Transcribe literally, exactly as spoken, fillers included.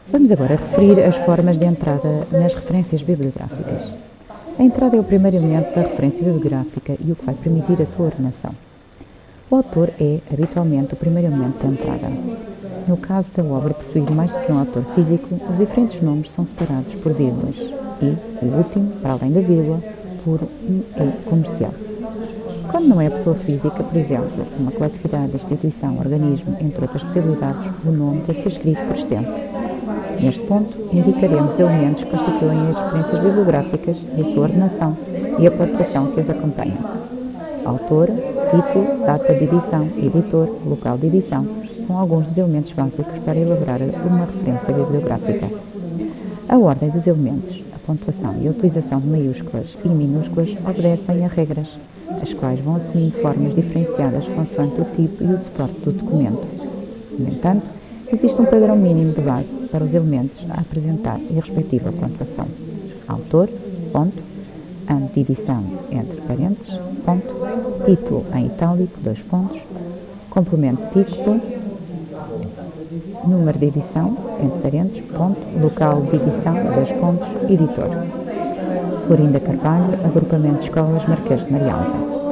Vamos agora referir as formas de entrada nas referências bibliográficas. A entrada é o primeiro elemento da referência bibliográfica e o que vai permitir a sua ordenação. O autor é, habitualmente, o primeiro elemento da entrada. No caso da obra possuir mais do que um autor físico, os diferentes nomes são separados por vírgulas e, o último, para além da vírgula, por um E comercial. Quando não é pessoa física, por exemplo, uma coletividade, instituição, organismo, entre outras possibilidades, o nome deve ser escrito por extenso. Neste ponto, indicaremos elementos que constituem as referências bibliográficas e a sua ordenação e a pontuação que as acompanha. Autor, título, data de edição, editor, local de edição, são alguns dos elementos básicos para elaborar uma referência bibliográfica. A ordem dos elementos, a pontuação e a utilização de maiúsculas e minúsculas obedecem a regras, as quais vão assumindo formas diferenciadas consoante o tipo e o suporte do documento. No entanto, existe um padrão mínimo de base para os elementos a apresentar e a respectiva pontuação. Autor, ponto, ano de edição, entre parênteses, ponto, título em itálico, dois pontos, complemento de título, número de edição, entre parênteses, ponto, local de edição, dois pontos, editor. Florinda Carvalho, agrupamento de escolas Marquês de Marialva.